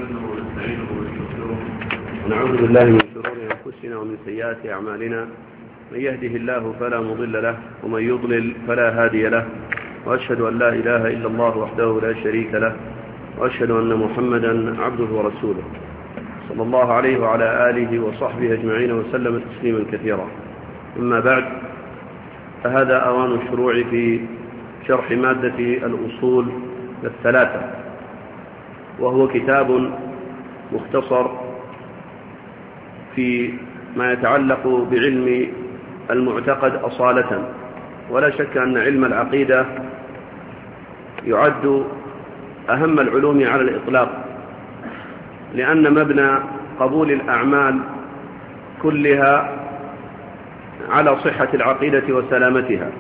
نحمده ونستعينه ونستغفره ونعوذ بالله من شرور أنفسنا ومن سيئات أعمالنا. من يهده الله فلا مضل له ومن يضلل فلا هادي له، وأشهد أن لا إله إلا الله وحده لا شريك له، وأشهد أن محمدا عبده ورسوله صلى الله عليه وعلى آله وصحبه أجمعين وسلم تسليما كثيرا. أما بعد، فهذا أوان الشروع في شرح مادة الأصول الثلاثة، وهو كتاب مختصر في ما يتعلق بعلم المعتقد أصالة. ولا شك أن علم العقيدة يعد أهم العلوم على الإطلاق، لأن مبنى قبول الأعمال كلها على صحة العقيدة وسلامتها،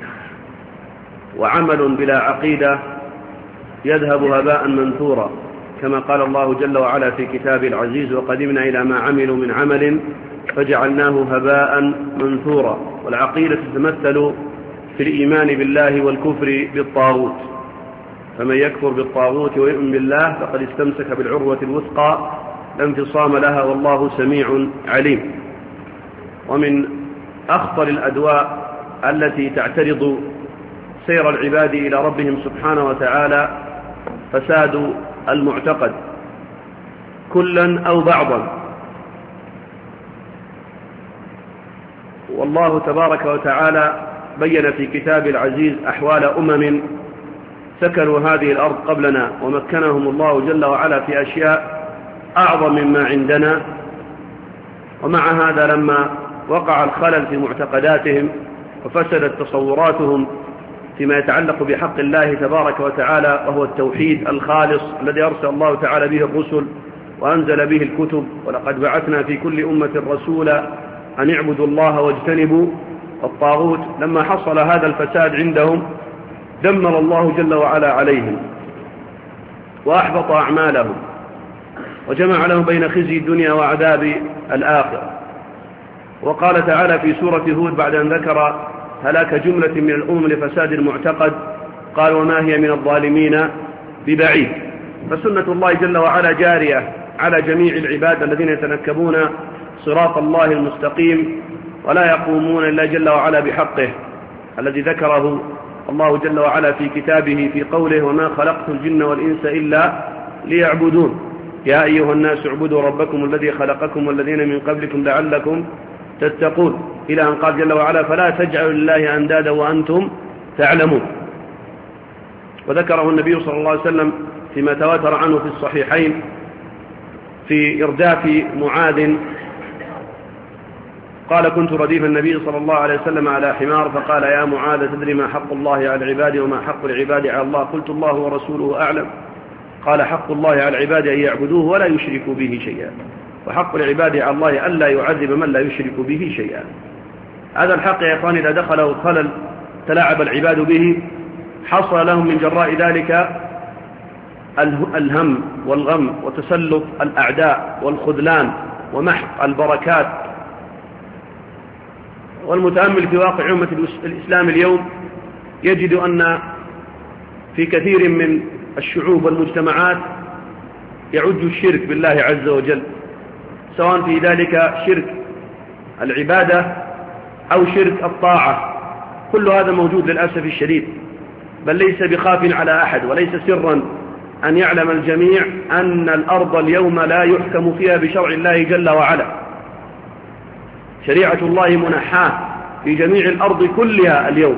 وعمل بلا عقيدة يذهب هباء منثورا، كما قال الله جل وعلا في كتابه العزيز: وقدمنا إلى ما عملوا من عمل فجعلناه هباء منثورا. والعقيدة تتمثل في الإيمان بالله والكفر بالطاغوت، فمن يكفر بالطاغوت ويؤمن بالله فقد استمسك بالعروة الوثقى لا انفصام لها، والله سميع عليم. ومن أخطر الأدواء التي تعترض سير العباد إلى ربهم سبحانه وتعالى فساد المعتقد كلا أو بعضا. والله تبارك وتعالى بين في كتاب العزيز أحوال أمم سكنوا هذه الأرض قبلنا، ومكنهم الله جل وعلا في أشياء أعظم مما عندنا. ومع هذا لما وقع الخلل في معتقداتهم وفسدت تصوراتهم فيما يتعلق بحق الله تبارك وتعالى، وهو التوحيد الخالص الذي أرسل الله تعالى به الرسل وأنزل به الكتب: ولقد بعثنا في كل أمة رسولا أن اعبدوا الله واجتنبوا الطاغوت. لما حصل هذا الفساد عندهم دمر الله جل وعلا عليهم وأحبط أعمالهم، وجمع لهم بين خزي الدنيا وعذاب الآخرة. وقال تعالى في سورة هود بعد أن ذكر هلاك جملة من الأمم لفساد المعتقد: قال: وما هي من الظالمين ببعيد. فسنة الله جل وعلا جارية على جميع العباد الذين يتنكبون صراط الله المستقيم ولا يقومون إلا جل وعلا بحقه الذي ذكره الله جل وعلا في كتابه في قوله: وما خلقت الجن والإنس إلا ليعبدون يا أيها الناس اعبدوا ربكم الذي خلقكم والذين من قبلكم لعلكم تتقون، إلى أن قال جل وعلا: فلا تجعلوا لله أندادا وأنتم تعلمون. وذكره النبي صلى الله عليه وسلم فيما تواتر عنه في الصحيحين في إرداف معاذ، قال: كنت رديف النبي صلى الله عليه وسلم على حمار، فقال: يا معاذ، تدري ما حق الله على العباد وما حق العباد على الله؟ قلت: الله ورسوله أعلم. قال: حق الله على العباد أن يعبدوه ولا يشركوا به شيئا، وحق العباد على الله ألا يعذب من لا يشرك به شيئا. هذا الحق يا إخواني إذا دخله خلل تلاعب العباد به حصل لهم من جراء ذلك الهم والغم وتسلط الأعداء والخذلان ومحق البركات. والمتأمل في واقع أمة الإسلام اليوم يجد أن في كثير من الشعوب والمجتمعات يعج الشرك بالله عز وجل، سواء في ذلك شرك العبادة أو شرك الطاعة. كل هذا موجود للأسف الشديد، بل ليس بخاف على أحد، وليس سرا أن يعلم الجميع أن الأرض اليوم لا يحكم فيها بشرع الله جل وعلا. شريعة الله منحاة في جميع الأرض كلها اليوم،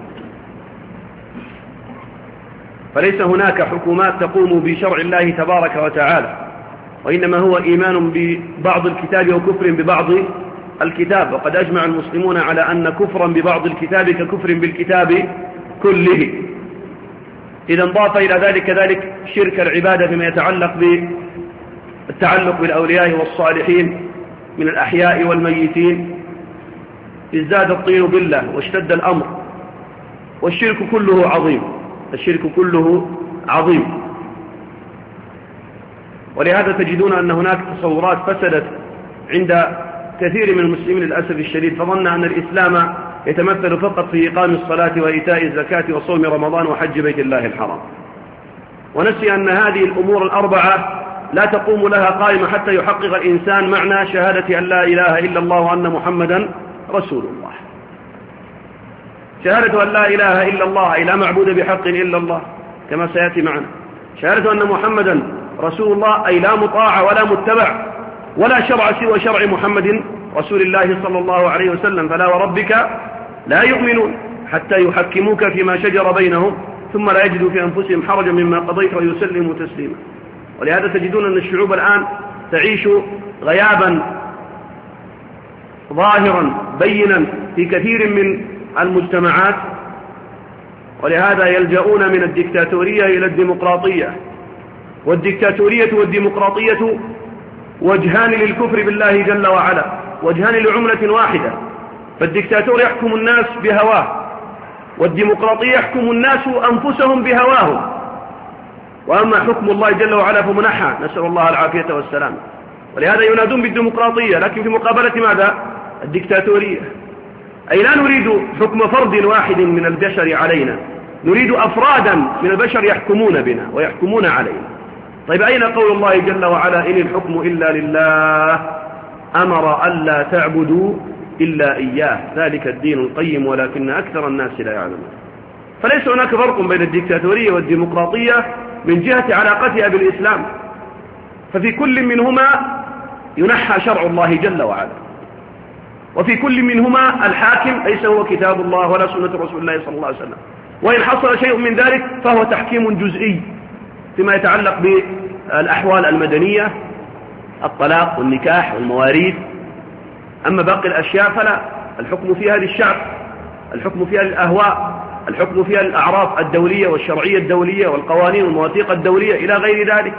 فليس هناك حكومات تقوم بشرع الله تبارك وتعالى، وإنما هو إيمان ببعض الكتاب وكفر ببعض الكتاب. وقد أجمع المسلمون على أن كفرا ببعض الكتاب ككفر بالكتاب كله. إذا انضاف إلى ذلك شرك العبادة فيما يتعلق بالتعلق بالأولياء والصالحين من الأحياء والميتين، ازداد الطين بالله واشتد الأمر، والشرك كله عظيم، الشرك كله عظيم. ولهذا تجدون أن هناك تصورات فسدت عند كثير من المسلمين للأسف الشديد، فظن أن الإسلام يتمثل فقط في إقام الصلاة وإيتاء الزكاة وصوم رمضان وحج بيت الله الحرام، ونسي أن هذه الأمور الأربعة لا تقوم لها قائمة حتى يحقق الإنسان معنى شهادة أن لا إله إلا الله وأن محمدا رسول الله. شهادة أن لا إله إلا الله أي لا معبود بحق إلا الله كما سيأتي معنا. شهادة أن محمدا رسول الله أي لا مطاع ولا متبع ولا شرع سوى شرع محمد رسول الله صلى الله عليه وسلم. فلا وربك لا يؤمنون حتى يحكموك فيما شجر بينهم ثم لا يجدوا في أنفسهم حرجا مما قضيت ويسلموا تسليما. ولهذا تجدون أن الشعوب الآن تعيش غيابا ظاهرا بينا في كثير من المجتمعات، ولهذا يلجؤون من الدكتاتورية إلى الديمقراطية. والدكتاتورية والديمقراطية وجهان للكفر بالله جل وعلا، وجهان لعملة واحدة. فالدكتاتور يحكم الناس بهواه، والديمقراطية يحكم الناس أنفسهم بهواهم. وأما حكم الله جل وعلا فمنحى، نسأل الله العافية والسلام. ولهذا ينادون بالديمقراطية، لكن في مقابلة ماذا؟ الدكتاتورية. أي لا نريد حكم فرد واحد من البشر علينا، نريد أفرادا من البشر يحكمون بنا ويحكمون علينا. طيب أين قول الله جل وعلا إن الحكم إلا لله أمر ألا تعبدوا إلا إياه ذلك الدين القيم ولكن أكثر الناس لا يعلمون. فليس هناك فرق بين الدكتاتورية والديمقراطية من جهة علاقتها بالإسلام، ففي كل منهما ينحى شرع الله جل وعلا، وفي كل منهما الحاكم ليس هو كتاب الله ولا سنة رسول الله صلى الله عليه وسلم، وإن حصل شيء من ذلك فهو تحكيم جزئي فيما يتعلق بالأحوال المدنية، الطلاق والنكاح والمواريث. أما باقي الأشياء فلا، الحكم فيها للشعب، الحكم فيها للأهواء، الحكم فيها للأعراف الدولية والشرعية الدولية والقوانين والمواثيق الدولية إلى غير ذلك.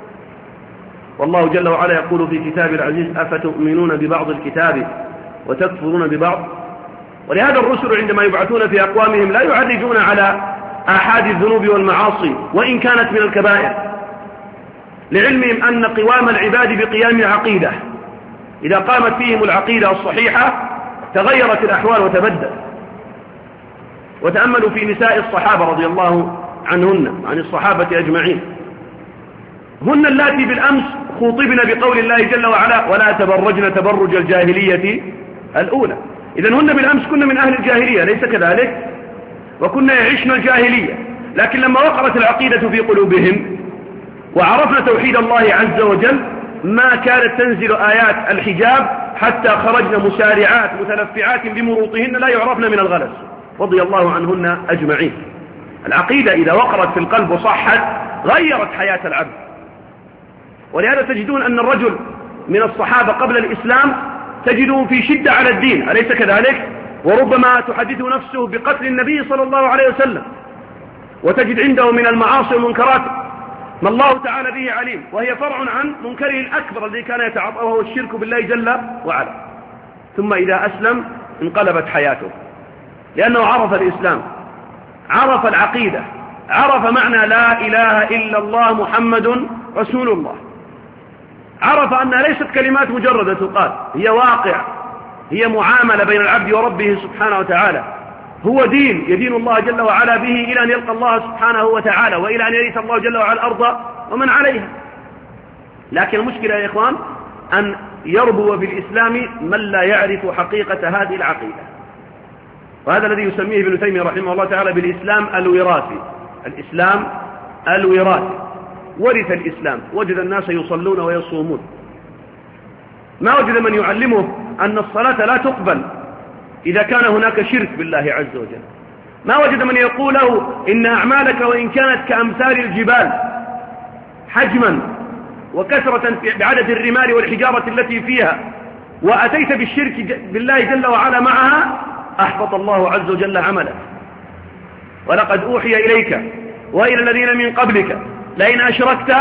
والله جل وعلا يقول في كتاب العزيز أفتؤمنون ببعض الكتاب وتكفرون ببعض. ولهذا الرسل عندما يبعثون في أقوامهم لا يعرجون على آحاد الذنوب والمعاصي وإن كانت من الكبائر، لعلمهم أن قوام العباد بقيام العقيدة، إذا قامت فيهم العقيدة الصحيحة تغيرت الأحوال وتبدل. وتأملوا في نساء الصحابة رضي الله عنهن، عن الصحابة أجمعين، هن اللاتي بالأمس خوطبن بقول الله جل وعلا ولا تبرجن تبرج الجاهلية الأولى. إذن هن بالأمس كن من أهل الجاهلية، ليس كذلك؟ وكن يعيشن الجاهلية، لكن لما وقرت العقيدة في قلوبهم وعرفنا توحيد الله عز وجل ما كانت تنزل آيات الحجاب حتى خرجن مسارعات متلفعات بمروطهن لا يعرفن من الغلس، رضي الله عنهن أجمعين. العقيدة إذا وقرت في القلب وصحت غيرت حياة العبد. ولهذا تجدون أن الرجل من الصحابة قبل الإسلام تجده في شدة على الدين، أليس كذلك؟ وربما تحدث نفسه بقتل النبي صلى الله عليه وسلم، وتجد عنده من المعاصي والمنكرات ما الله تعالى به عليم، وهي فرع عن منكره الأكبر الذي كان يتعاطى وهو الشرك بالله جل وعلا. ثم إذا أسلم انقلبت حياته، لأنه عرف الإسلام، عرف العقيدة، عرف معنى لا إله إلا الله محمد رسول الله، عرف أنها ليست كلمات مجردة تقال، هي واقع، هي معاملة بين العبد وربه سبحانه وتعالى، هو دين يدين الله جل وعلا به إلى أن يلقى الله سبحانه وتعالى، وإلى أن يرث الله جل وعلا الأرض ومن عليها. لكن المشكلة يا إخوان أن يربو بالإسلام من لا يعرف حقيقة هذه العقيدة، وهذا الذي يسميه ابن تيمية رحمه الله تعالى بالإسلام الوراثي. الإسلام الوراثي، ورث الإسلام، وجد الناس يصلون ويصومون، ما وجد من يعلمه أن الصلاة لا تقبل إذا كان هناك شرك بالله عز وجل، ما وجد من يقول له إن أعمالك وإن كانت كأمثال الجبال حجما وكثرة بعدد الرمال والحجارة التي فيها وأتيت بالشرك بالله جل وعلا معها أحبط الله عز وجل عملك. ولقد أوحي إليك وإلى الذين من قبلك لئن أشركت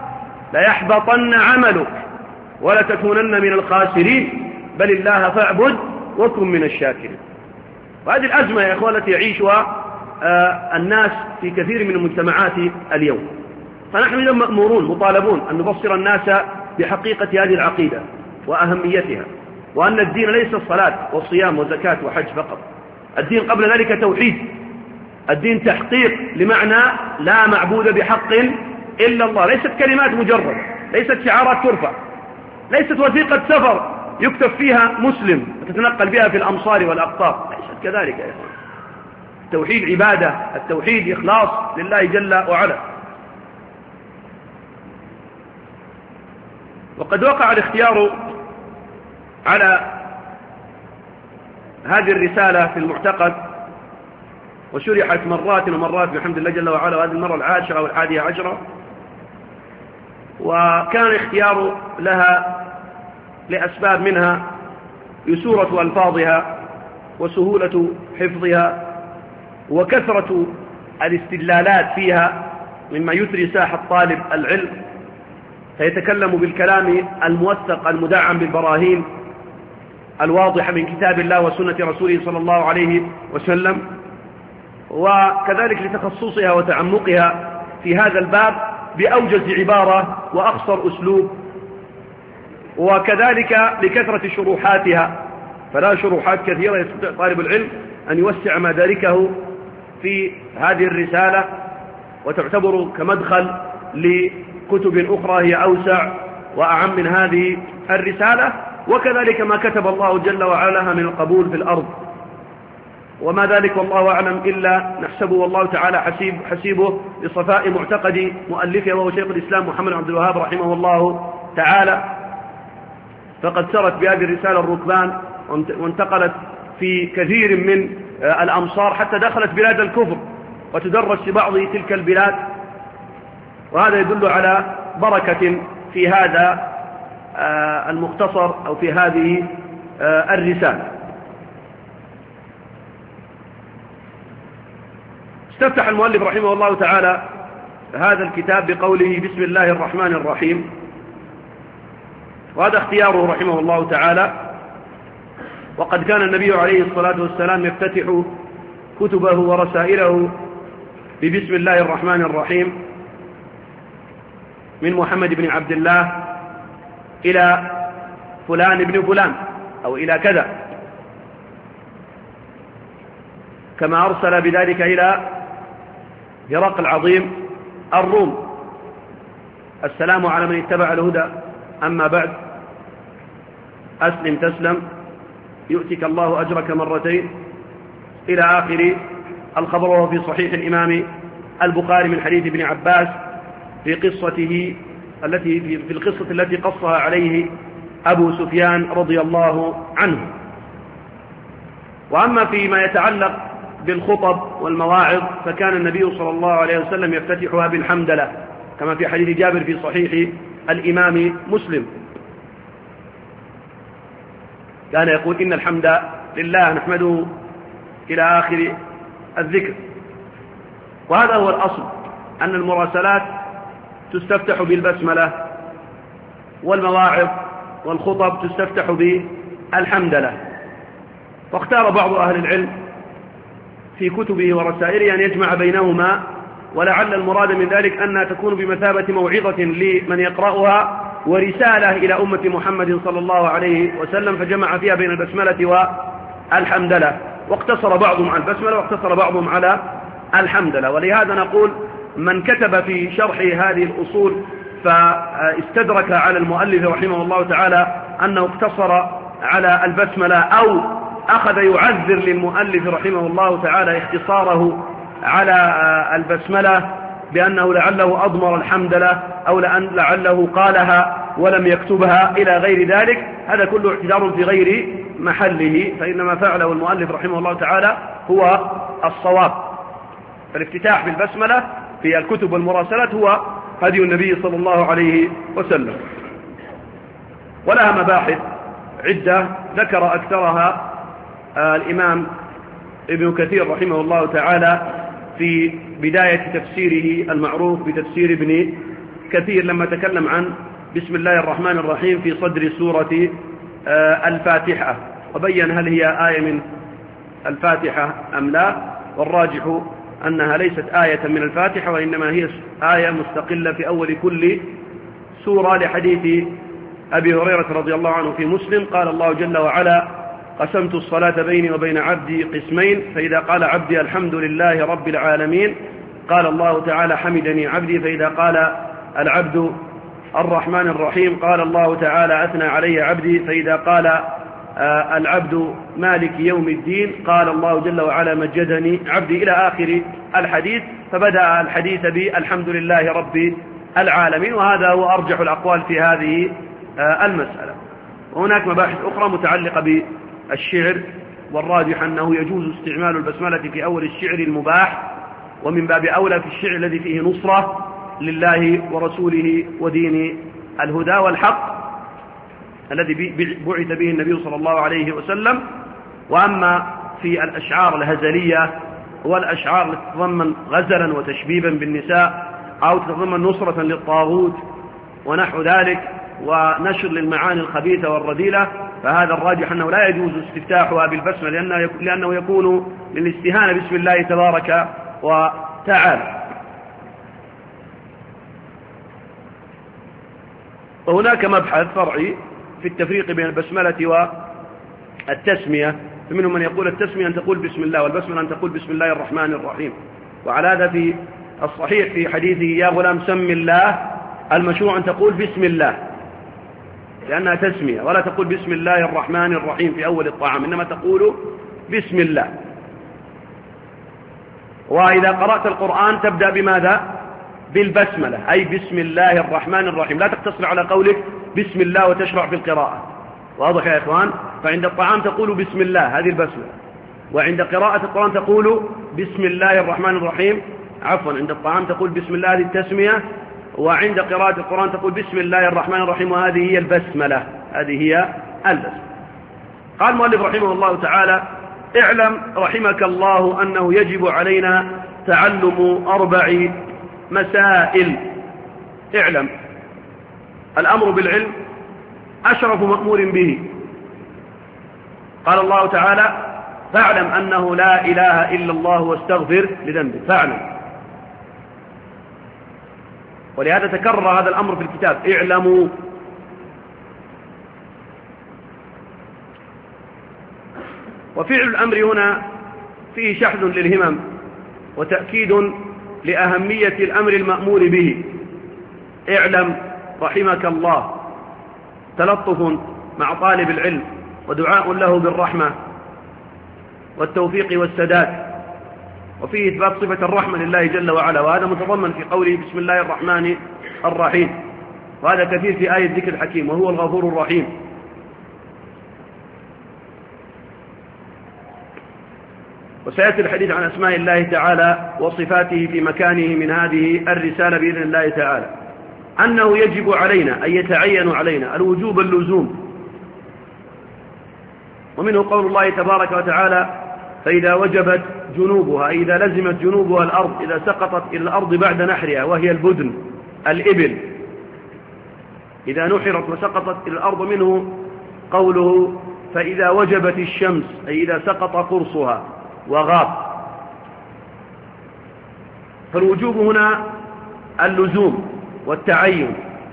ليحبطن عملك ولتكونن من الخاسرين بل الله فاعبد وكن من الشاكرين. وهذه الأزمة يا أخوان التي يعيشها الناس في كثير من المجتمعات اليوم. فنحن إذا مأمورون مطالبون أن نبصر الناس بحقيقة هذه العقيدة وأهميتها، وأن الدين ليس الصلاة والصيام والزكاة وحج فقط، الدين قبل ذلك توحيد، الدين تحقيق لمعنى لا معبود بحق إلا الله، ليست كلمات مجرد. ليست شعارات ترفع، ليست وثيقة سفر يكتب فيها مسلم وتتنقل بها في الأمصار والأقطار، ليست كذلك يا إخوان. التوحيد عبادة، التوحيد إخلاص لله جل وعلا. وقد وقع الاختيار على هذه الرسالة في المعتقد وشرحت مرات ومرات بحمد الله جل وعلا، وهذه المرة 10 أو 11، وكان اختيار لها لأسباب، منها يسورة ألفاظها وسهولة حفظها وكثرة الاستدلالات فيها مما يثري ساحة طالب العلم، فيتكلم بالكلام الموثق المدعم بالبراهين الواضحة من كتاب الله وسنة رسوله صلى الله عليه وسلم، وكذلك لتخصصها وتعمقها في هذا الباب بأوجز عبارة وأقصر أسلوب، وكذلك لكثرة شروحاتها، فلا شروحات كثيرة يستطيع طالب العلم أن يوسع مداركه في هذه الرسالة، وتعتبر كمدخل لكتب أخرى هي أوسع وأعم من هذه الرسالة، وكذلك ما كتب الله جل وعلا من القبول في الأرض، وما ذلك والله أعلم إلا نحسبه والله تعالى حسيبه لصفاء معتقد مؤلفه وهو شيخ الإسلام محمد عبد الوهاب رحمه الله تعالى. فقد سرت بهذه الرسالة الركبان وانتقلت في كثير من الأمصار حتى دخلت بلاد الكفر وتدرس في بعض تلك البلاد، وهذا يدل على بركة في هذا المختصر أو في هذه الرسالة. استفتح المؤلف رحمه الله تعالى هذا الكتاب بقوله بسم الله الرحمن الرحيم، وهذا اختياره رحمه الله تعالى. وقد كان النبي عليه الصلاة والسلام يفتتح كتبه ورسائله ببسم الله الرحمن الرحيم، من محمد بن عبد الله إلى فلان ابن فلان أو إلى كذا، كما أرسل بذلك إلى هرقل العظيم الروم: السلام على من اتبع الهدى، أما بعد، أسلم تسلم يؤتك الله أجرك مرتين، إلى آخر الخبر. وهو في صحيح الإمام البخاري من حديث ابن عباس في قصته في القصة التي قصها عليه أبو سفيان رضي الله عنه. وأما فيما يتعلق بالخطب والمواعظ فكان النبي صلى الله عليه وسلم يفتتحها بالحمدلله، كما في حديث جابر في صحيح الإمام مسلم، كان يقول إن الحمد لله نحمده إلى آخر الذكر. وهذا هو الأصل، أن المراسلات تستفتح بالبسملة، والمواعظ والخطب تستفتح بالحمدلله. واختار بعض أهل العلم في كتبه ورسائله أن يجمع بينهما، ولعل المراد من ذلك أنها تكون بمثابة موعظة لمن يقرأها ورسالة إلى أمة محمد صلى الله عليه وسلم، فجمع فيها بين البسملة والحمدلله، واقتصر بعضهم على البسملة واقتصر بعضهم على الحمدلله. ولهذا نقول من كتب في شرح هذه الأصول فاستدرك على المؤلف رحمه الله تعالى أنه اقتصر على البسملة، أو أخذ يعذر للمؤلف رحمه الله تعالى اختصاره على البسملة بأنه لعله أضمر الحمدلله أو لعله قالها ولم يكتبها إلى غير ذلك، هذا كله اعتذار في غير محله، فإنما فعله المؤلف رحمه الله تعالى هو الصواب. فالافتتاح بالبسملة في الكتب والمراسلات هو هدي النبي صلى الله عليه وسلم. ولها مباحث عدة ذكر أكثرها الإمام ابن كثير رحمه الله تعالى في بداية تفسيره المعروف بتفسير ابن كثير، لما تكلم عن بسم الله الرحمن الرحيم في صدر سورة الفاتحة، وبين هل هي آية من الفاتحة أم لا، والراجح أنها ليست آية من الفاتحة، وإنما هي آية مستقلة في أول كل سورة، لحديث أبي هريرة رضي الله عنه في مسلم قال الله جل وعلا: قسمت الصلاة بيني وبين عبدي قسمين، فإذا قال عبدي الحمد لله رب العالمين قال الله تعالى حمدني عبدي، فإذا قال العبد الرحمن الرحيم. قال الله تعالى: أثنى علي عبدي. فإذا قال العبد مالك يوم الدين قال الله جل وعلا: مجدني عبدي، إلى آخر الحديث. فبدأ الحديث بالحمد لله رب العالمين، وهذا هو أرجح الأقوال في هذه المسألة. وهناك مباحث أخرى متعلقة بالشعر، والراجح أنه يجوز استعمال البسملة في أول الشعر المباح، ومن باب أولى في الشعر الذي فيه نصرة لله ورسوله ودين الهدى والحق الذي بعث به النبي صلى الله عليه وسلم. وأما في الأشعار الهزلية والأشعار التي تتضمن غزلا وتشبيبا بالنساء أو تتضمن نصرة للطاغوت ونحو ذلك ونشر للمعاني الخبيثة والرذيلة، فهذا الراجح أنه لا يجوز استفتاحها بالبسمة، لأنه يكون للاستهانة باسم الله تبارك وتعالى. وهناك مبحث فرعي في التفريق بين البسملة والتسمية، فمنهم من يقول التسمية أن تقول بسم الله، والبسملة أن تقول بسم الله الرحمن الرحيم. وعلى هذا في الصحيح في حديثه: يا غلام سم الله، المشروع أن تقول بسم الله لأنها تسمية، ولا تقول بسم الله الرحمن الرحيم في أول الطعام، إنما تقول بسم الله. وإذا قرأت القرآن تبدأ بماذا؟ بالبسملة، أي بسم الله الرحمن الرحيم، لا تقتصر على قولك بسم الله وتشرع في القراءة. واضح يا إخوان؟ فعند الطعام تقول بسم الله، هذه البسملة. وعند قراءة القرآن تقول بسم الله الرحمن الرحيم، عند الطعام تقول بسم الله، هذه التسمية. وعند قراءة القرآن تقول بسم الله الرحمن الرحيم، وهذه هي البسملة، هذه هي البسملة. قال المؤلف رحمه الله تعالى: اعلم رحمك الله أنه يجب علينا تعلم 4 مسائل. اعلم، الأمر بالعلم أشرف مأمور به. قال الله تعالى: فاعلم أنه لا إله إلا الله واستغفر لذنبك. فاعلم، ولهذا تكرر هذا الأمر في الكتاب: اعلموا. وفعل الأمر هنا فيه شحذ للهمم وتأكيد لأهمية الأمر المأمور به. اعلم رحمك الله، تلطف مع طالب العلم ودعاء له بالرحمة والتوفيق والسداد، وفيه إثبات صفة الرحمة لله جل وعلا، وهذا متضمن في قوله بسم الله الرحمن الرحيم، وهذا كثير في آية ذكر الحكيم، وهو الغفور الرحيم. وسيأتي الحديث عن أسماء الله تعالى وصفاته في مكانه من هذه الرسالة بإذن الله تعالى. أنه يجب علينا، أن يتعين علينا الوجوب اللزوم، ومنه قول الله تبارك وتعالى: فإذا وجبت جنوبها، إذا لزمت جنوبها الأرض، إذا سقطت إلى الأرض بعد نحرها، وهي البدن الإبل، إذا نحرت وسقطت إلى الأرض. منه قوله: فإذا وجبت الشمس، أي إذا سقط قرصها وغاب. فالوجوب هنا اللزوم والتعين،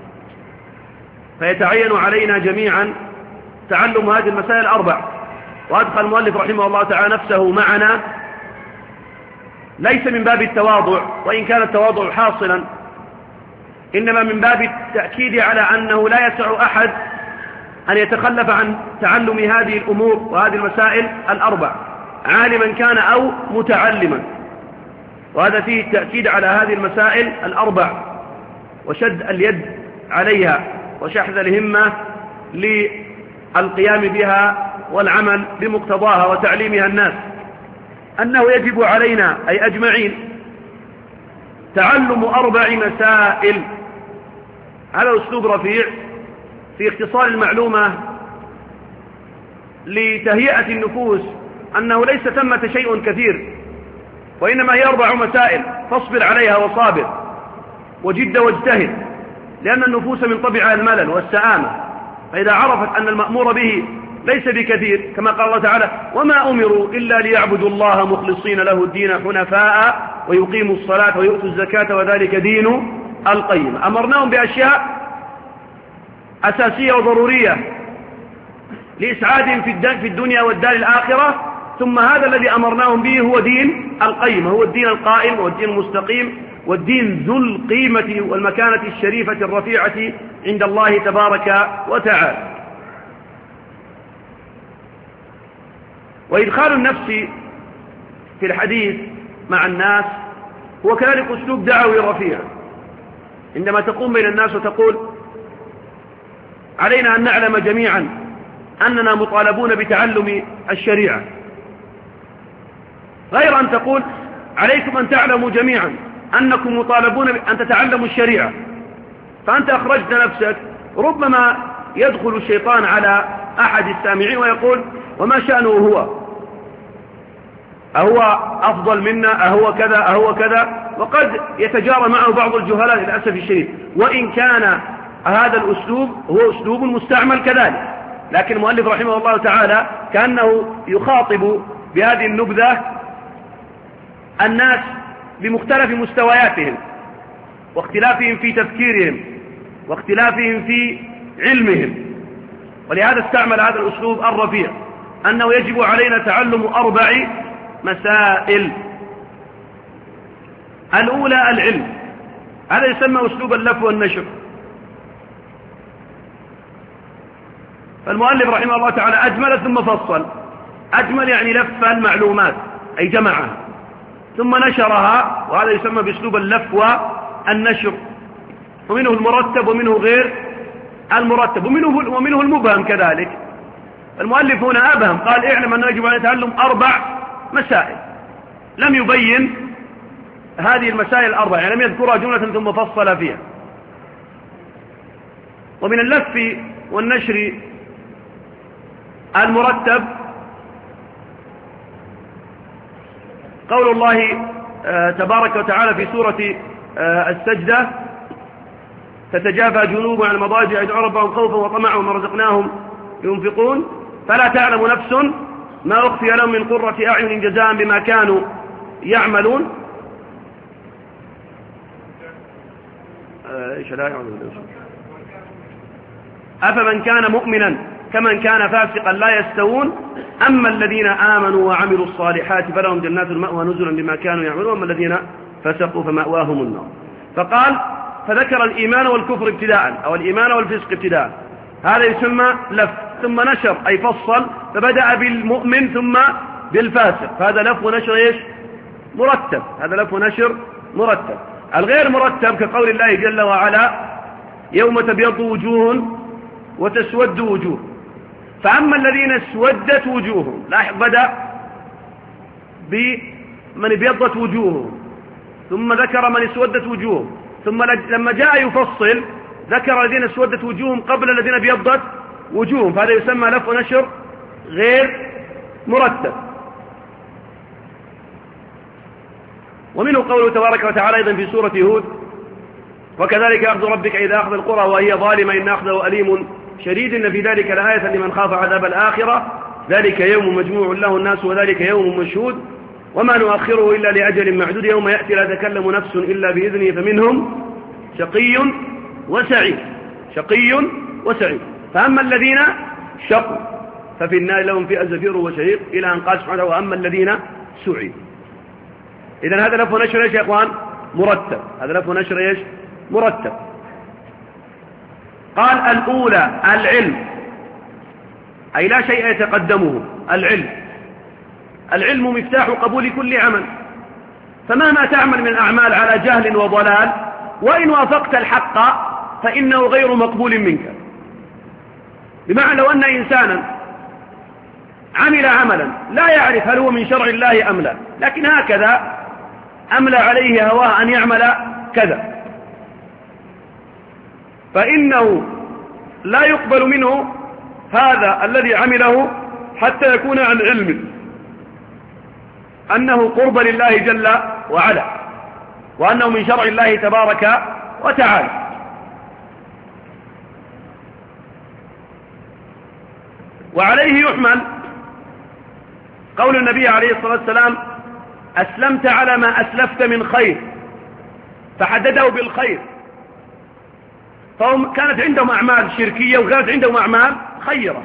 فيتعين علينا جميعا تعلم هذه المسائل 4. وأدخل المؤلف رحمه الله تعالى نفسه معنا ليس من باب التواضع، وإن كان التواضع حاصلا، إنما من باب التأكيد على أنه لا يسع أحد أن يتخلف عن تعلم هذه الأمور وهذه المسائل 4، عالما كان أو متعلما. وهذا فيه التأكيد على هذه المسائل 4 وشد اليد عليها وشحذ الهمة للقيام بها والعمل بمقتضاها وتعليمها الناس. أنه يجب علينا أي أجمعين تعلم 4 مسائل. هذا أسلوب رفيع في اختصار المعلومة لتهيئة النفوس أنه ليس ثمة شيء كثير، وإنما هي 4 مسائل، فاصبر عليها وصابر وجد واجتهد، لأن النفوس من طبعها الملل والسآمة، فإذا عرفت أن المأمور به ليس بكثير، كما قال الله تعالى: وما أمروا إلا ليعبدوا الله مخلصين له الدين حنفاء ويقيموا الصلاة ويؤتوا الزكاة وذلك دين القيم. أمرناهم بأشياء أساسية وضرورية لإسعادهم في الدنيا والدار الآخرة، ثم هذا الذي أمرناهم به هو دين القيم، هو الدين القائم، هو الدين المستقيم، والدين ذو القيمة والمكانة الشريفة الرفيعة عند الله تبارك وتعالى. وإدخال النفس في الحديث مع الناس هو كذلك أسلوب دعوي رفيع. عندما تقوم بين الناس وتقول علينا أن نعلم جميعا أننا مطالبون بتعلم الشريعة، غير أن تقول عليكم أن تعلموا جميعا أنكم مطالبون أن تتعلموا الشريعة، فأنت أخرجت نفسك. ربما يدخل الشيطان على أحد السامعين ويقول وما شأنه أهو أفضل منا، أهو كذا أهو كذا، وقد يتجارى معه بعض الجهلاء للأسف الشديد. وإن كان هذا الأسلوب هو أسلوب مستعمل كذلك، لكن المؤلف رحمه الله تعالى كأنه يخاطب بهذه النبذة الناس بمختلف مستوياتهم واختلافهم في تفكيرهم واختلافهم في علمهم، ولهذا استعمل هذا الأسلوب الرفيع أنه يجب علينا تعلم 4 مسائل. الأولى العلم، هذا يسمى أسلوب اللف والنشر. فالمؤلف رحمه الله تعالى أجمل ثم فصل. أجمل يعني لف المعلومات أي جمعها، ثم نشرها، وهذا يسمى بأسلوب اللف والنشر. ومنه المرتب ومنه غير المرتب ومنه المبهم كذلك. المؤلف هنا أبهم، قال اعلم أنه يجب أن يتعلم 4 مسائل. لم يبين هذه المسائل 4، يعني لم يذكرها جملة ثم فصل فيها. ومن اللف والنشر المرتب قول الله تبارك وتعالى في سورة السجدة تتجافى جنوبهم عن المضاجع يدعون ربهم خوفا وطمعا وما رزقناهم ينفقون فلا تعلم نفس ما أخفي لهم من قرة أعين جزاء بما كانوا يعملون. أفمن كان مؤمنا كمن كان فاسقا لا يستوون أما الذين آمنوا وعملوا الصالحات فلهم جنات المأوى نزلا بما كانوا يعملون وأما الذين فسقوا فمأواهم النار. فقال فذكر الإيمان والكفر ابتداء أو الإيمان والفسق ابتداء، هذا يسمى لف. ثم نشر أي فصل، فبدأ بالمؤمن ثم بالفاسق، فهذا لف ونشر إيش؟ مرتب. هذا لف ونشر مرتب. الغير مرتب كقول الله جل وعلا يوم تبيض وجوه وتسود وجوه. فأما الذين اسودت وجوههم، لاحظ بدأ بمن ابيضت وجوههم ثم ذكر من اسودت وجوههم، ثم لما جاء يفصل ذكر الذين اسودت وجوههم قبل الذين ابيضت وجوههم، فهذا يسمى لف ونشر غير مرتب. ومنه قوله تبارك وتعالى أيضا في سورة هود وكذلك أخذ ربك إذا أخذ القرى وهي ظالمة إن أخذه أليم شديد إن في ذلك لآية لمن خاف عذاب الآخرة ذلك يوم مجموع له الناس وذلك يوم مشهود وما نؤخره إلا لأجل معدود يوم يأتي لا تكلم نفس إلا بإذنه فمنهم شقي وسعيد. شقي وسعيد. فأما الذين شقوا ففي النار لهم فيها زفير وشهيق إلى أن قال سبحانه وأما الذين سعيد. إذن هذا لف ونشر إيش يا إخوان؟ مرتب. هذا لف ونشر إيش؟ مرتب. قال الأولى العلم، أي لا شيء يتقدمه. العلم مفتاح قبول كل عمل، فمهما تعمل من أعمال على جهل وضلال وإن وافقت الحق فإنه غير مقبول منك. بمعنى لو أن إنسانا عمل عملا لا يعرف هل هو من شرع الله أم لا، لكن هكذا أملى عليه هواه أن يعمل كذا، فإنه لا يقبل منه هذا الذي عمله حتى يكون عن علم أنه قرب لله جل وعلا وأنه من شرع الله تبارك وتعالى. وعليه يحمل قول النبي عليه الصلاة والسلام أسلمت على ما أسلفت من خير، فحدده بالخير، فهم كانت عندهم أعمال شركية وكانت عندهم أعمال خيرة.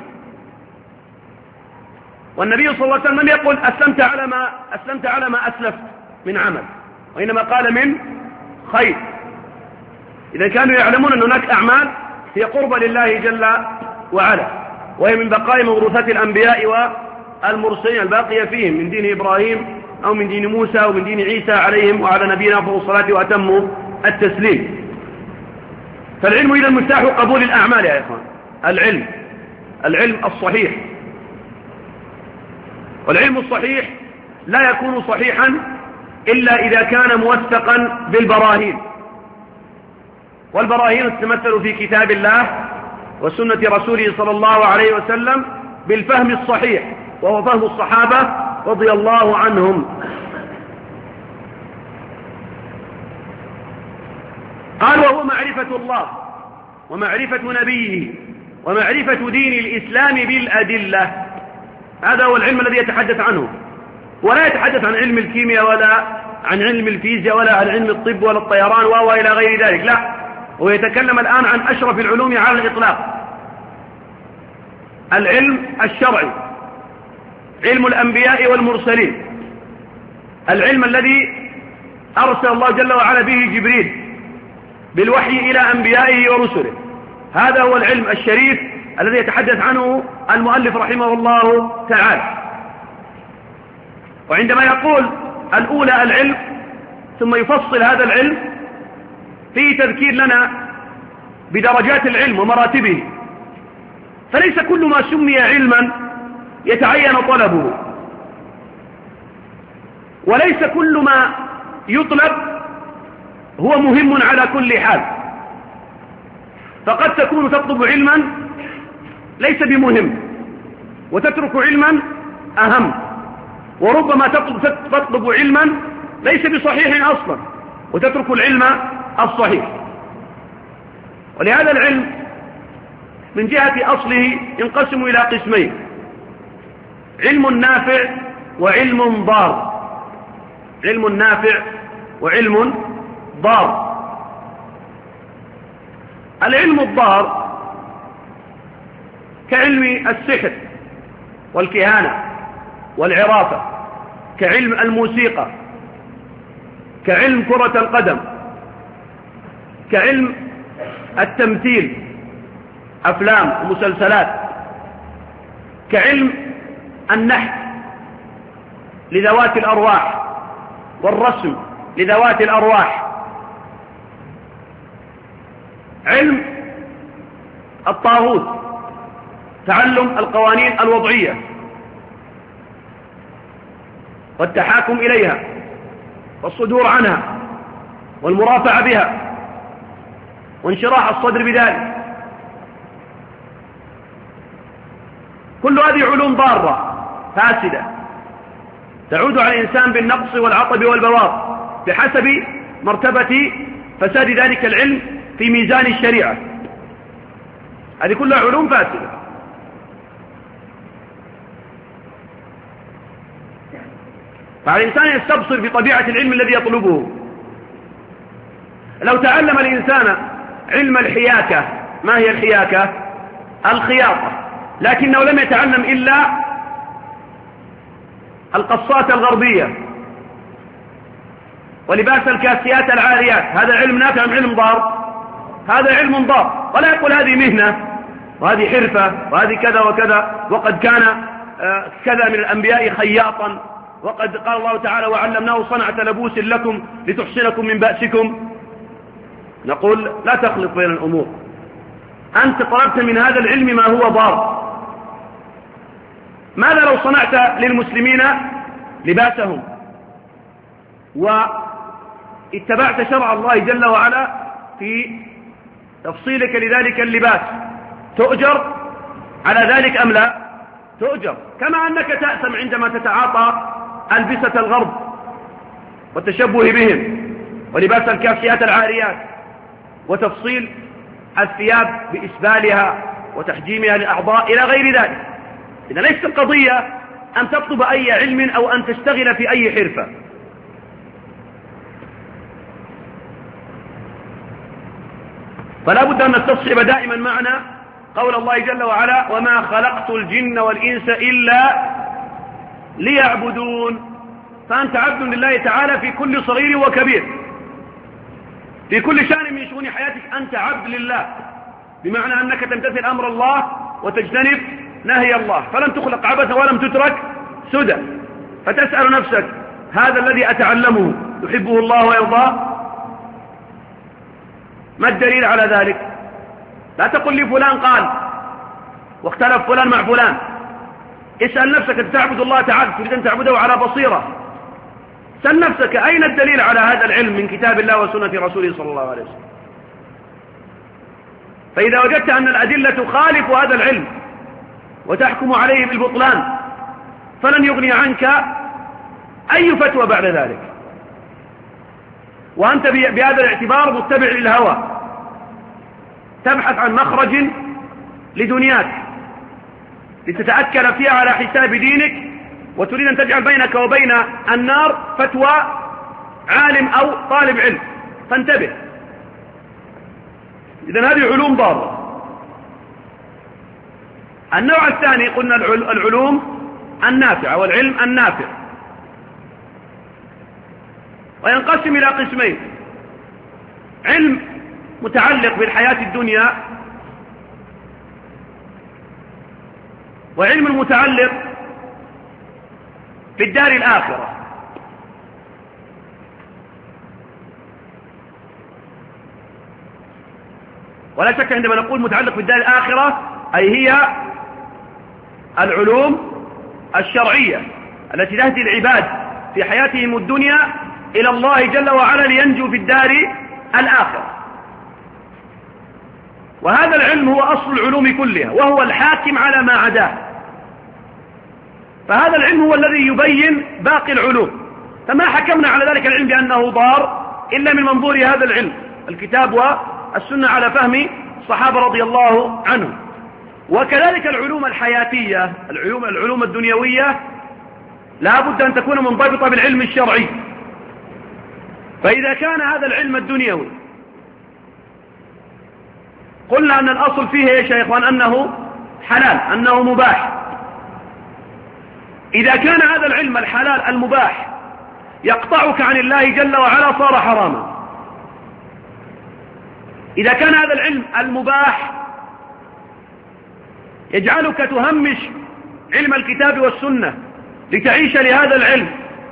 والنبي صلى الله عليه وسلم لم يقل أسلمت على ما أسلفت من عمل، وإنما قال من خير. إذا كانوا يعلمون أن هناك أعمال هي قربة لله جل وعلا، وهي من بقايا موروثات الأنبياء والمرسلين الباقية فيهم من دين إبراهيم أو من دين موسى أو من دين عيسى عليهم وعلى نبينا أفضل الصلاة وأتم التسليم. فالعلم إذا مفتاح قبول الأعمال يا إخوان. العلم الصحيح، والعلم الصحيح لا يكون صحيحا إلا إذا كان موثقا بالبراهين، والبراهين تتمثل في كتاب الله وسنة رسوله صلى الله عليه وسلم بالفهم الصحيح، وهو فهم الصحابة رضي الله عنهم. قال وهو معرفة الله ومعرفة نبيه ومعرفة دين الإسلام بالأدلة. هذا هو العلم الذي يتحدث عنه، ولا يتحدث عن علم الكيمياء ولا عن علم الفيزياء ولا عن علم الطب ولا الطيران وإلى غير ذلك، لا، هو يتكلم الآن عن أشرف العلوم على الإطلاق، العلم الشرعي، علم الأنبياء والمرسلين، العلم الذي أرسل الله جل وعلا به جبريل بالوحي إلى أنبيائه ورسله. هذا هو العلم الشريف الذي يتحدث عنه المؤلف رحمه الله تعالى. وعندما يقول الأولى العلم ثم يفصل هذا العلم فيه تذكير لنا بدرجات العلم ومراتبه، فليس كل ما سمي علما يتعين طلبه، وليس كل ما يطلب هو مهم على كل حال، فقد تكون تطلب علما ليس بمهم وتترك علما أهم، وربما تطلب علما ليس بصحيح أصلا وتترك العلم الصحيح. ولهذا العلم من جهة أصله ينقسم إلى قسمين: علم نافع وعلم ضار. علم نافع وعلم ضار. العلم الضار كعلم السحر والكهانة والعرافة، كعلم الموسيقى، كعلم كرة القدم، كعلم التمثيل، أفلام ومسلسلات، كعلم النحت لذوات الأرواح والرسم لذوات الأرواح، علم الطاغوت، تعلم القوانين الوضعية والتحاكم إليها والصدور عنها والمرافعة بها وانشراح الصدر بذلك. كل هذه علوم ضارة فاسدة تعود على الإنسان بالنقص والعطب والبوار بحسب مرتبة فساد ذلك العلم في ميزان الشريعة. هذه كلها علوم فاسدة. فالإنسان يستبصر في طبيعة العلم الذي يطلبه. لو تعلم الإنسان علم الحياكة، ما هي الحياكة؟ الخياطة، لكنه لم يتعلم إلا القصات الغربية ولباس الكاسيات العاريات، هذا علم نافع أم علم ضار؟ هذا علم ضار. ولا يقول هذه مهنة وهذه حرفة وهذه كذا وكذا، وقد كان كذا من الأنبياء خياطا، وقد قال الله تعالى وعلمناه صنعة لبوس لكم لتحصنكم من بأسكم. نقول لا تخلط بين الأمور. أنت طلبت من هذا العلم ما هو ضار. ماذا لو صنعت للمسلمين لباسهم واتبعت شرع الله جل وعلا في تفصيلك لذلك اللباس؟ تؤجر على ذلك أم لا؟ تؤجر. كما أنك تأثم عندما تتعاطى ألبسة الغرب والتشبه بهم ولباس الكاسيات العاريات وتفصيل الثياب بإسبالها وتحجيمها للأعضاء إلى غير ذلك. إذا ليست القضية أن تطلب أي علم أو أن تشتغل في أي حرفة. فلا بد أن نستصحب دائما معنا قول الله جل وعلا وما خلقت الجن والإنس إلا ليعبدون. فأنت عبد لله تعالى في كل صغير وكبير، في كل شأن من شؤون حياتك أنت عبد لله، بمعنى أنك تمتثل أمر الله وتجتنب نهي الله، فلم تخلق عبثا ولم تترك سدى. فتسأل نفسك: هذا الذي أتعلمه يحبه الله ويرضاه؟ ما الدليل على ذلك؟ لا تقل لي فلان قال واختلف فلان مع فلان. اسأل نفسك: أن تعبد الله تعالى تريد أن تعبده على بصيرة، سأل نفسك: أين الدليل على هذا العلم من كتاب الله وسنة رسوله صلى الله عليه وسلم؟ فإذا وجدت أن الأدلة تخالف هذا العلم وتحكم عليه بالبطلان فلن يغني عنك أي فتوى بعد ذلك، وأنت بهذا الاعتبار متبع للهوى، تبحث عن مخرج لدنياك لتتأكل فيها على حساب دينك، وتريد أن تجعل بينك وبين النار فتوى عالم أو طالب علم، فانتبه. إذن هذه علوم ضارة. النوع الثاني قلنا العلوم النافعة والعلم النافع، وينقسم إلى قسمين: علم متعلق بالحياة الدنيا، وعلم متعلق بالدار الآخرة. ولا شك عندما نقول متعلق بالدار الآخرة أي هي العلوم الشرعية التي تهدي العباد في حياتهم الدنيا إلى الله جل وعلا لينجوا في الدار الآخرة. وهذا العلم هو أصل العلوم كلها، وهو الحاكم على ما عداه. فهذا العلم هو الذي يبين باقي العلوم، فما حكمنا على ذلك العلم بأنه ضار إلا من منظور هذا العلم، الكتاب والسنة على فهم الصحابة رضي الله عنهم. وكذلك العلوم الحياتية، العلوم الدنيوية لا بد أن تكون منضبطة بالعلم الشرعي. فإذا كان هذا العلم الدنيوي قلنا أن الأصل فيه يا إخوان أنه حلال، أنه مباح. إذا كان هذا العلم الحلال المباح يقطعك عن الله جل وعلا صار حراما. إذا كان هذا العلم المباح يجعلك تهمش علم الكتاب والسنة لتعيش لهذا العلم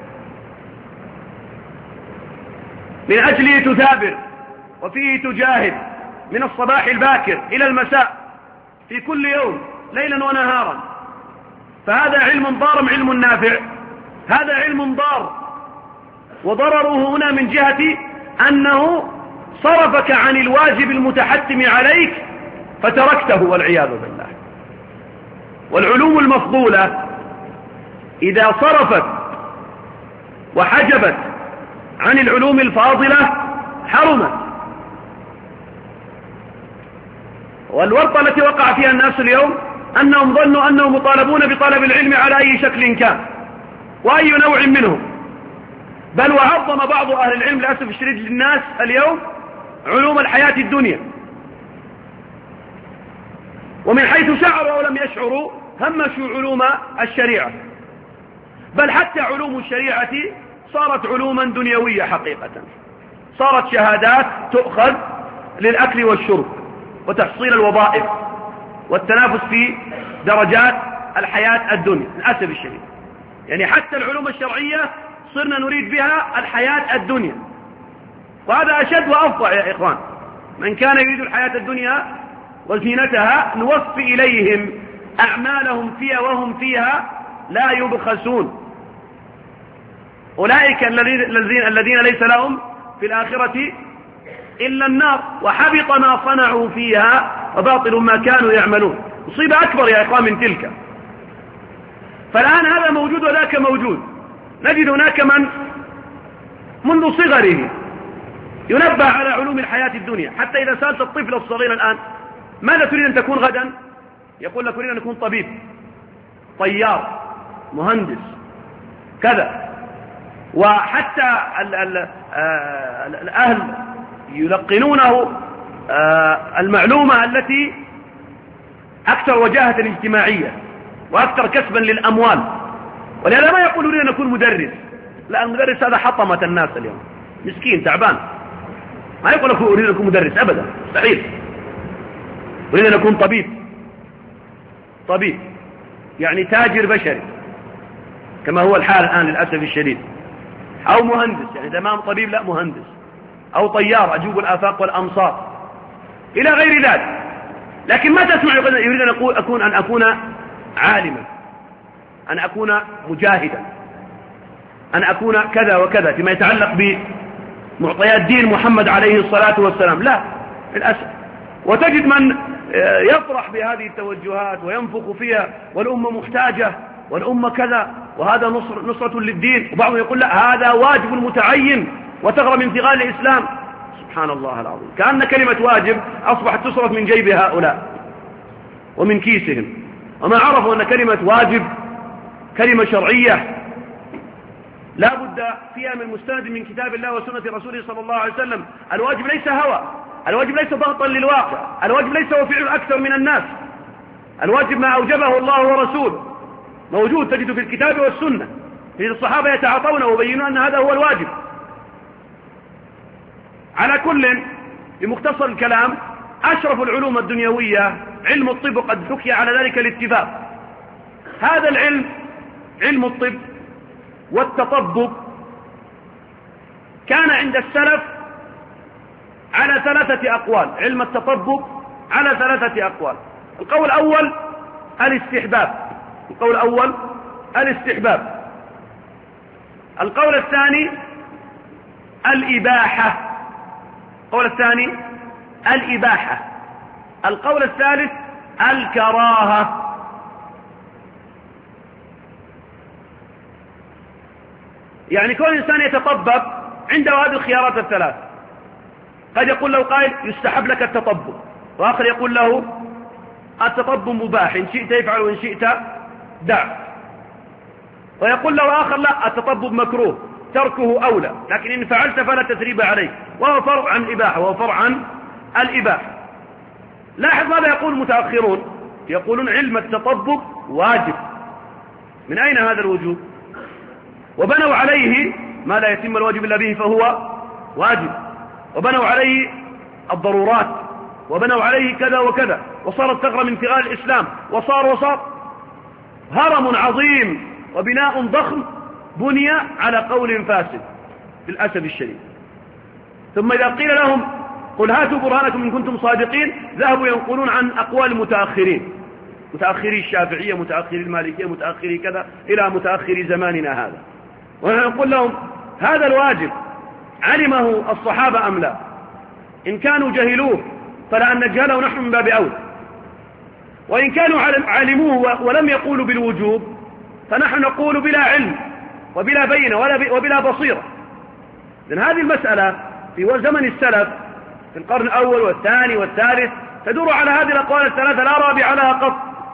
من أجله تثابر وفيه تجاهد من الصباح الباكر إلى المساء في كل يوم ليلا ونهارا، فهذا علم ضار أم علم نافع؟ هذا علم ضار، وضرره هنا من جهة أنه صرفك عن الواجب المتحتم عليك فتركته والعياذ بالله. والعلوم المفضولة إذا صرفت وحجبت عن العلوم الفاضلة حرمت. والورطة التي وقع فيها الناس اليوم أنهم ظنوا أنهم مطالبون بطلب العلم على أي شكل كان وأي نوع منه، بل وعظم بعض أهل العلم للأسف الشديد للناس اليوم علوم الحياة الدنيا، ومن حيث شعروا أو لم يشعروا همشوا علوم الشريعة، بل حتى علوم الشريعة صارت علوما دنيوية حقيقة، صارت شهادات تؤخذ للأكل والشرب وتحصيل الوظائف والتنافس في درجات الحياة الدنيا للأسف الشديد. يعني حتى العلوم الشرعية صرنا نريد بها الحياة الدنيا، وهذا أشد وأفظع يا إخوان. من كان يريد الحياة الدنيا وزينتها نوفي إليهم أعمالهم فيها وهم فيها لا يبخسون. أولئك الذين ليس لهم في الآخرة إلا النار وحبط ما صنعوا فيها وباطل ما كانوا يعملون. مصيبة أكبر يا إخوان من تلك. فالآن هذا موجود وذاك موجود. نجد هناك من منذ صغره ينبه على علوم الحياة الدنيا، حتى إذا سألت الطفل الصغير الآن ماذا تريد أن تكون غدا؟ يقول لك أريد أن أكون طبيب، طيار، مهندس، كذا. وحتى الأهل يلقنونه المعلومة التي أكثر وجاهة اجتماعية وأكثر كسبا للأموال. ولهذا ما يقول أريد أن أكون مدرس، لا، المدرس هذا حطمة الناس اليوم، مسكين تعبان، ما يقول لك أريد أن أكون مدرس أبدا، مستحيل. أريد أن أكون طبيب يعني تاجر بشري كما هو الحال الآن للأسف الشديد، أو مهندس، يعني تمام طبيب لا مهندس، أو طيار أجوب الآفاق والأمصار إلى غير ذلك. لكن ما تسمع يريد أن أكون عالما، أن أكون مجاهدا، أن أكون كذا وكذا فيما يتعلق بمعطيات دين محمد عليه الصلاة والسلام، لا للأسف. وتجد من يفرح بهذه التوجهات وينفخ فيها، والأمة محتاجة والأمة كذا وهذا نصرة للدين، وبعضهم يقول لا هذا واجب متعين وتغرى من ثغال الإسلام. سبحان الله العظيم، كأن كلمة واجب أصبحت تصرف من جيب هؤلاء ومن كيسهم، وما عرفوا أن كلمة واجب كلمة شرعية لا بد فيها من مستند من كتاب الله وسنة رسوله صلى الله عليه وسلم. الواجب ليس هوى، الواجب ليس ضغطا للواقع، الواجب ليس هو فعل أكثر من الناس، الواجب ما أوجبه الله ورسوله موجود تجد في الكتاب والسنة، تجد الصحابة يتعاطونه ويبينون أن هذا هو الواجب. على كل بمختصر الكلام، أشرف العلوم الدنيوية علم الطب، وقد حكي على ذلك الاتفاق. هذا العلم علم الطب والتطبب كان عند السلف على 3 أقوال. علم التطبب على 3 أقوال. القول الأول الاستحباب، القول الأول الاستحباب. القول الثاني الإباحة، القول الثاني الإباحة. القول الثالث الكراهة. يعني كل إنسان يتطبب عنده هذه الخيارات الثلاث. قد يقول له قائل يستحب لك التطبب، وآخر يقول له التطبب مباح، إن شئت يفعل وإن شئت دع. ويقول له آخر لا، التطبب مكروه تركه أولى، لكن إن فعلت فلا تثريب عليك، وهو فرع عن الإباحة، وهو فرع عن الإباحة. لاحظ ماذا يقول المتأخرون، يقولون علم التطبب واجب. من أين هذا الوجوب؟ وبنوا عليه ما لا يتم الواجب إلا به فهو واجب، وبنوا عليه الضرورات، وبنوا عليه كذا وكذا، وصارت ثغرة من ثغال الإسلام، وصار هرم عظيم وبناء ضخم بني على قول فاسد للأسف الشديد. ثم إذا قيل لهم قل هاتوا برهانكم إن كنتم صادقين، ذهبوا ينقلون عن أقوال المتأخرين، متأخري الشافعية، متأخري المالكية، متأخري كذا، إلى متأخري زماننا هذا. ونحن نقول لهم هذا الواجب علمه الصحابة أم لا؟ إن كانوا جهلوه فلا أن نجهله نحن من باب أولى، وإن كانوا علموه ولم يقولوا بالوجوب فنحن نقول بلا علم وبلا بينة وبلا بصيرة. لأن هذه المسألة في زمن السلف في القرن الأول والثاني والثالث تدور على هذه الأقوال الثلاثة لا رابع لها قط.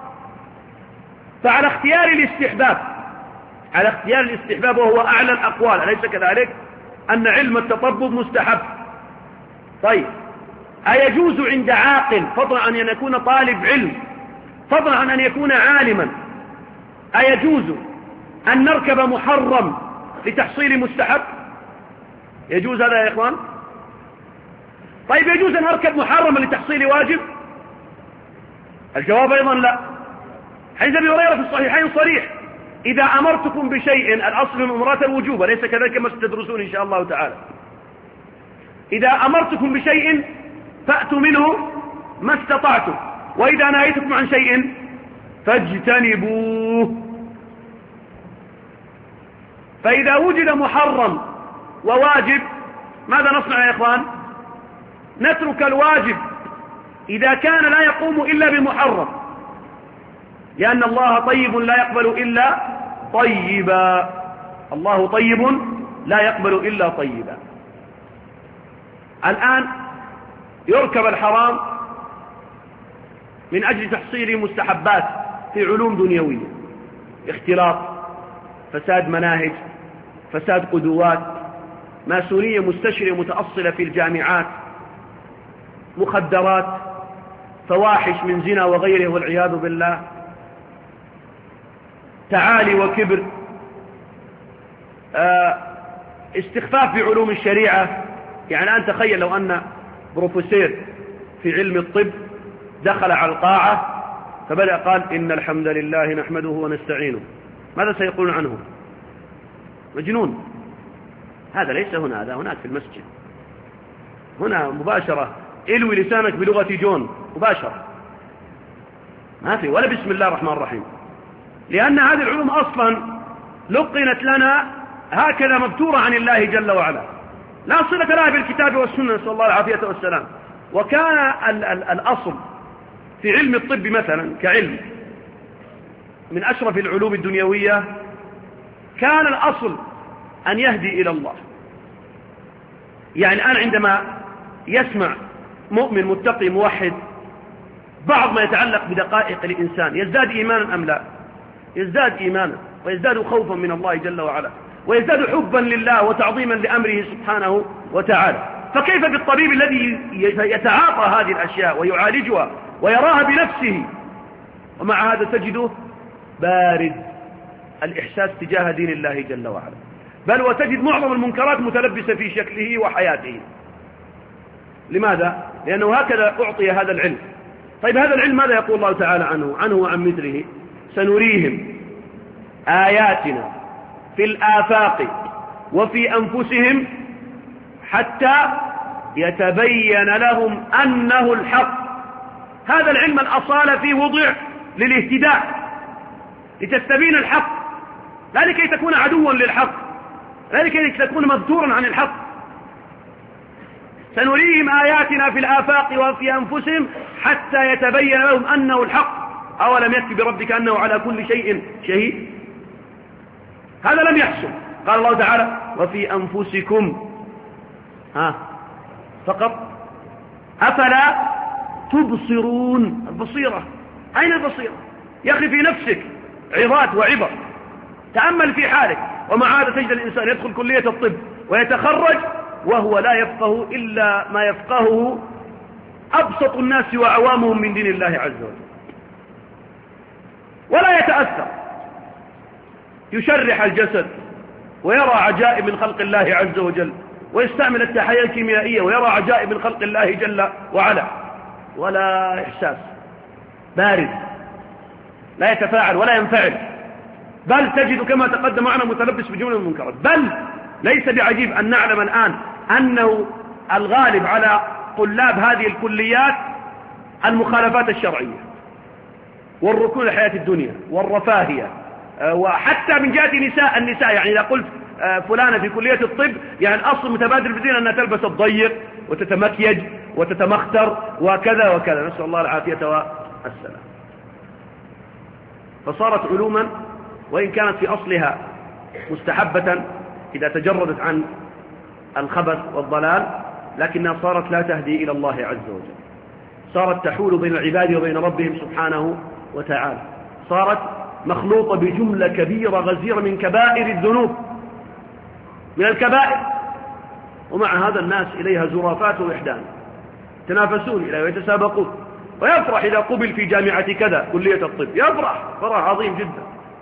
فعلى اختيار الاستحباب، على اختيار الاستحباب وهو أعلى الأقوال، أليس كذلك؟ أن علم التطبب مستحب. طيب أيجوز عند عاقل، فضلا عن أن يكون طالب علم، فضلا عن أن يكون عالما، أيجوز أن نركب محرم لتحصيل مستحب؟ يجوز هذا يا إخوان؟ طيب يجوز أن أركب محرما لتحصيل واجب؟ الجواب أيضا لا. حديث أبي هريرة في الصحيحين صريح: إذا أمرتكم بشيء، الأصل من أمرات الوجوب، ليس كذلك كما ستدرسون إن شاء الله تعالى. إذا أمرتكم بشيء فأتوا منه ما استطعتم، وإذا نهيتكم عن شيء فاجتنبوه. فإذا وجد محرم وواجب ماذا نصنع يا إخوان؟ نترك الواجب إذا كان لا يقوم إلا بمحرم، لأن الله طيب لا يقبل إلا طيبا، الله طيب لا يقبل إلا طيبا. الآن يركب الحرام من أجل تحصيل مستحبات في علوم دنيوية، اختلاط، فساد مناهج، فساد قدوات، ماسونية مستشرية متأصلة في الجامعات، مخدرات، فواحش من زنا وغيره والعياذ بالله، تعالي وكبر، استخفاف بعلوم الشريعة، يعني الآن تخيل لو أن بروفيسور في علم الطب دخل على القاعة فبدأ قال إن الحمد لله نحمده ونستعينه، ماذا سيقولون عنه؟ مجنون. هذا ليس هنا، هذا هناك في المسجد. هنا مباشرة، إلوي لسانك بلغة جون مباشرة، ما في ولا بسم الله الرحمن الرحيم، لأن هذه العلوم أصلا لقنت لنا هكذا مبتورة عن الله جل وعلا، لا صلة لها بالكتاب والسنة، نسأل الله العافية والسلام. وكان الأصل في علم الطب مثلا كعلم من أشرف العلوم الدنيوية، كان الأصل أن يهدي إلى الله. يعني الآن عندما يسمع مؤمن متقي موحد بعض ما يتعلق بدقائق الإنسان، يزداد إيمانا أم لا؟ يزداد إيمانا، ويزداد خوفا من الله جل وعلا، ويزداد حبا لله وتعظيما لأمره سبحانه وتعالى. فكيف بالطبيب الذي يتعاطى هذه الأشياء ويعالجها ويراها بنفسه، ومع هذا تجده بارد الإحساس تجاه دين الله جل وعلا، بل وتجد معظم المنكرات متلبسة في شكله وحياته. لماذا؟ لأنه هكذا أعطي هذا العلم. طيب هذا العلم ماذا يقول الله تعالى عنه وعن مثله؟ سنريهم آياتنا في الآفاق وفي أنفسهم حتى يتبين لهم أنه الحق. هذا العلم الأصالة فيه وضع للاهتداء، لتستبين الحق، لا لكي تكون عدوا للحق، لا لكي تكون مبتورا عن الحق. سنريهم آياتنا في الآفاق وفي أنفسهم حتى يتبين لهم أنه الحق. أولم يكفي بربك أنه على كل شيء شهيد؟ هذا لم يحصل. قال الله تعالى وفي أنفسكم فقط أفلا تبصرون. البصيرة، أين البصيرة يا أخي؟ في نفسك عظات وعبر، تأمل في حالك. ومع هذا تجد الإنسان يدخل كلية الطب ويتخرج وهو لا يفقه إلا ما يفقهه أبسط الناس وعوامهم من دين الله عز وجل، ولا يتأثر، يشرح الجسد ويرى عجائب من خلق الله عز وجل، ويستعمل التحاليل الكيميائية ويرى عجائب من خلق الله جل وعلا، ولا إحساس، بارد، لا يتفاعل ولا ينفعل، بل تجد كما تقدم معنا متلبس بجملة من المنكرات. بل ليس بعجيب أن نعلم الآن أنه الغالب على طلاب هذه الكليات المخالفات الشرعية والركون لحياة الدنيا والرفاهية، وحتى من جهة النساء. يعني إذا قلت فلانة في كلية الطب، يعني الأصل متبادر بدين أنها تلبس الضيق وتتمكيج وتتمختر وكذا وكذا، نسأل الله العافية والسلام. فصارت علوما وإن كانت في أصلها مستحبة إذا تجردت عن الخبث والضلال، لكنها صارت لا تهدي إلى الله عز وجل، صارت تحول بين العباد وبين ربهم سبحانه وتعالى، صارت مخلوطة بجملة كبيرة غزيرة من كبائر الذنوب، من الكبائر. ومع هذا الناس إليها زرافات وإحدان، تنافسون إليها ويتسابقون، ويفرح إذا قبل في جامعة كذا كلية الطب، يفرح فرح عظيم جدا.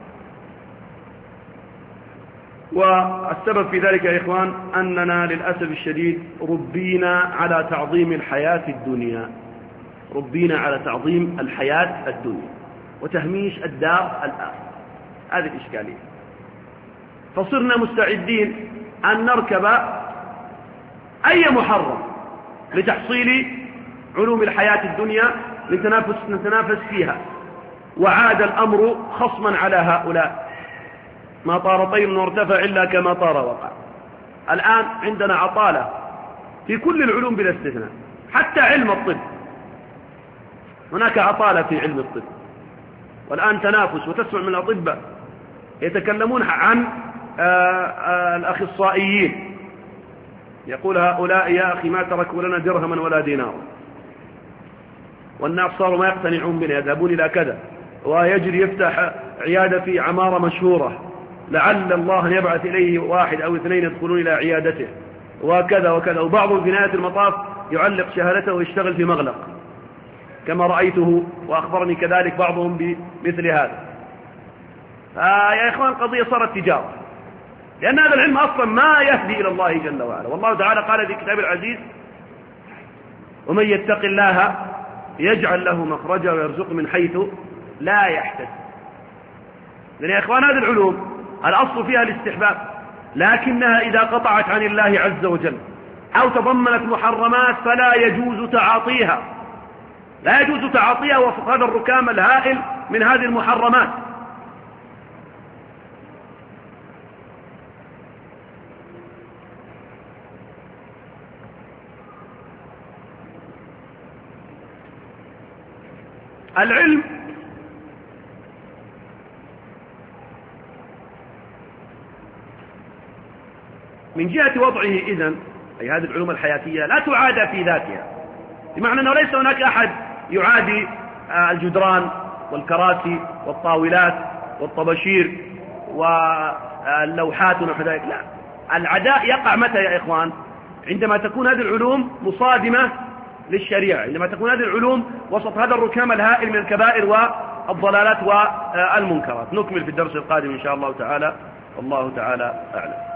والسبب في ذلك يا إخوان أننا للأسف الشديد ربينا على تعظيم الحياة الدنيا، ربينا على تعظيم الحياة الدنيا وتهميش الدار الآخرة. هذه الإشكالية. فصرنا مستعدين أن نركب أي محرم لتحصيل علوم الحياة الدنيا نتنافس فيها. وعاد الأمر خصما على هؤلاء. ما طار طير وارتفع إلا كما طار وقع. الآن عندنا عطالة في كل العلوم بلا استثناء، حتى علم الطب هناك عطالة في علم الطب. والآن تنافس، وتسمع من الأطباء يتكلمون عن الأخصائيين، يقول هؤلاء يا أخي ما تركوا لنا درهما ولا دينار، والناس صاروا ما يقتنعون بنا، يذهبون إلى كذا، ويجري يفتح عيادة في عمارة مشهورة لعل الله أن يبعث إليه واحد أو اثنين يدخلون إلى عيادته وكذا وكذا. وبعضهم في نهاية المطاف يعلق شهادته ويشتغل في مغلق كما رأيته، وأخبرني كذلك بعضهم بمثل هذا. يا إخوان قضية صارت تجارة، لأن هذا العلم أصلا ما يهدي إلى الله جل وعلا. والله تعالى قال في كتاب العزيز: ومن يتق الله يجعل له مخرجا ويرزقه من حيث لا يحتسب. لأن يا إخوان هذه العلوم الأصل فيها الاستحباب، لكنها إذا قطعت عن الله عز وجل أو تضمنت محرمات فلا يجوز تعاطيها، لا يجوز تعاطيها وفق هذا الركام الهائل من هذه المحرمات. العلم من جهة وضعه إذن، أي هذه العلوم الحياتية لا تعادى في ذاتها، بمعنى أنه ليس هناك أحد يعادي الجدران والكراسي والطاولات والطباشير واللوحات ونحو ذلك. لا، العداء يقع متى يا إخوان؟ عندما تكون هذه العلوم مصادمة للشريعة، عندما تكون هذه العلوم وسط هذا الركام الهائل من الكبائر والضلالات والمنكرات. نكمل في الدرس القادم إن شاء الله تعالى، والله تعالى أعلم.